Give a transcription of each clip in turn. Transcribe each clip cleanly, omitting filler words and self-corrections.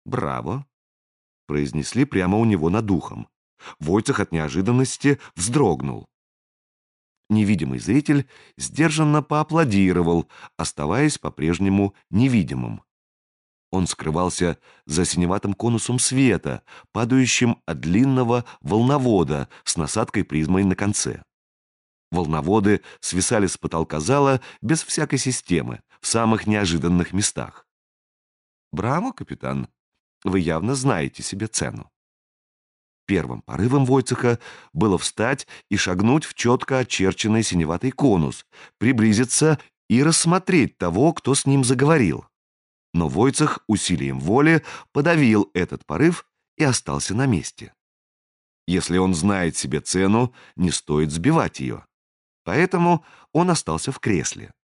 «Браво!» — произнесли прямо у него над ухом. Войцех от неожиданности вздрогнул. Невидимый зритель сдержанно поаплодировал, оставаясь по-прежнему невидимым. Он скрывался за синеватым конусом света, падающим от длинного волновода с насадкой призмой на конце. Волноводы свисали с потолка зала без всякой системы, в самых неожиданных местах. «Браво, капитан! Вы явно знаете себе цену». Первым порывом Войцеха было встать и шагнуть в четко очерченный синеватый конус, приблизиться и рассмотреть того, кто с ним заговорил. Но Войцех усилием воли подавил этот порыв и остался на месте. Если он знает себе цену, не стоит сбивать ее. Поэтому он остался в кресле.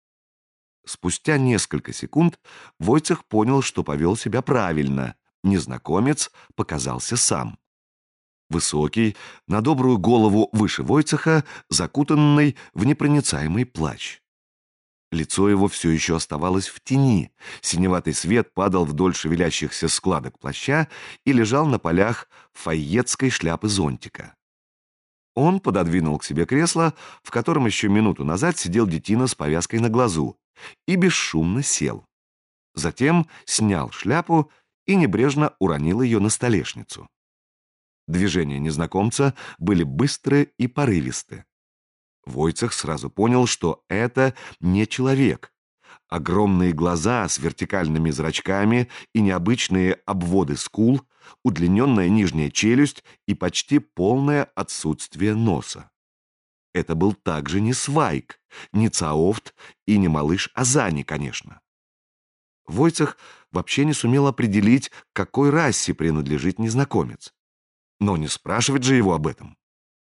Спустя несколько секунд Войцех понял, что повел себя правильно. Незнакомец показался сам. Высокий, на добрую голову выше Войцеха, закутанный в непроницаемый плащ. Лицо его все еще оставалось в тени, синеватый свет падал вдоль шевелящихся складок плаща и лежал на полях фойетской шляпы зонтика. Он пододвинул к себе кресло, в котором еще минуту назад сидел детина с повязкой на глазу, и бесшумно сел. Затем снял шляпу и небрежно уронил ее на столешницу. Движения незнакомца были быстрые и порывисты. Войцех сразу понял, что это не человек. Огромные глаза с вертикальными зрачками и необычные обводы скул, удлиненная нижняя челюсть и почти полное отсутствие носа. Это был также не Свайк, не Цаофт и не малыш Азани, конечно. Войцех вообще не сумел определить, к какой расе принадлежит незнакомец. Но не спрашивать же его об этом.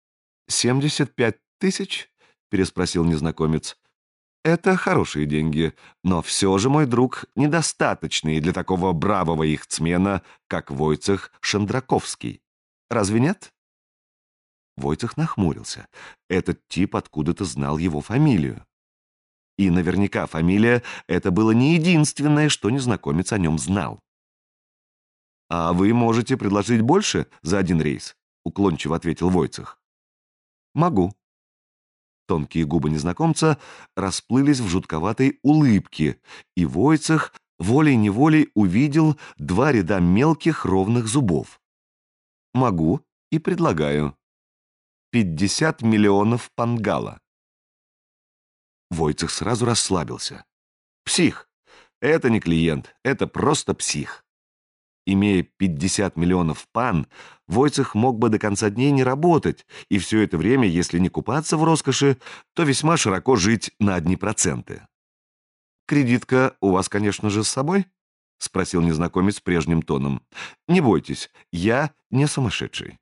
75 тысяч?» — переспросил незнакомец. «Это хорошие деньги, но все же, мой друг, недостаточные для такого бравого яхтсмена, как Войцех Шандраковский. Разве нет?» Войцех нахмурился. Этот тип откуда-то знал его фамилию. И наверняка фамилия — это было не единственное, что незнакомец о нем знал. «А вы можете предложить больше за один рейс?» — уклончиво ответил Войцех. «Могу». Тонкие губы незнакомца расплылись в жутковатой улыбке, и Войцех волей-неволей увидел два ряда мелких ровных зубов. «Могу и предлагаю. 50 миллионов пангала». Войцех сразу расслабился. «Псих! Это не клиент, это просто псих». Имея 50 миллионов пан, Войцех мог бы до конца дней не работать, и все это время, если не купаться в роскоши, то весьма широко жить на одни проценты. «Кредитка у вас, конечно же, с собой?» — спросил незнакомец прежним тоном. «Не бойтесь, я не сумасшедший».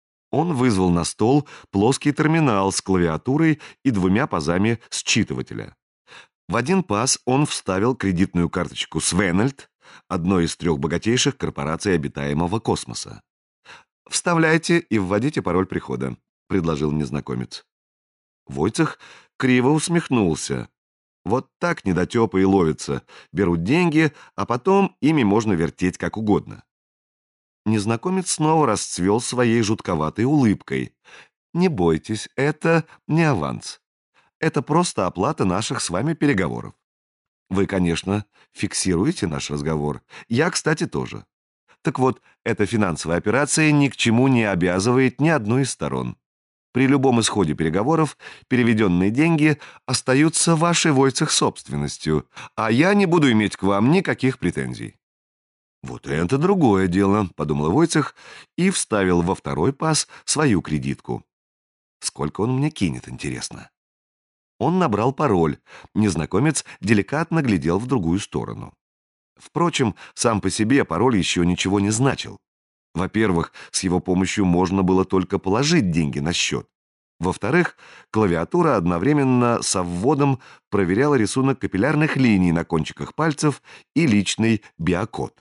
Он вызвал на стол плоский терминал с клавиатурой и двумя пазами считывателя. В один паз он вставил кредитную карточку Свенельд, одной из 3 богатейших корпораций обитаемого космоса. «Вставляйте и вводите пароль прихода», — предложил незнакомец. Войцех криво усмехнулся. Вот так недотепы и ловятся. Берут деньги, а потом ими можно вертеть как угодно. Незнакомец снова расцвел своей жутковатой улыбкой. «Не бойтесь, это не аванс. Это просто оплата наших с вами переговоров. Вы, конечно, фиксируете наш разговор. Я, кстати, тоже. Так вот, эта финансовая операция ни к чему не обязывает ни одной из сторон. При любом исходе переговоров переведенные деньги остаются вашей, Войцех, собственностью, а я не буду иметь к вам никаких претензий». «Вот это другое дело», — подумал Войцех и вставил во второй паз свою кредитку. «Сколько он мне кинет, интересно?» Он набрал пароль. Незнакомец деликатно глядел в другую сторону. Впрочем, сам по себе пароль еще ничего не значил. Во-первых, с его помощью можно было только положить деньги на счет. Во-вторых, клавиатура одновременно со вводом проверяла рисунок капиллярных линий на кончиках пальцев и личный биокод.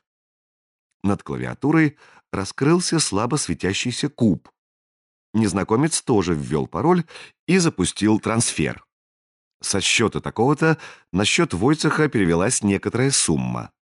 Над клавиатурой раскрылся слабо светящийся куб. Незнакомец тоже ввел пароль и запустил трансфер. Со счета такого-то на счет Войцеха перевелась некоторая сумма.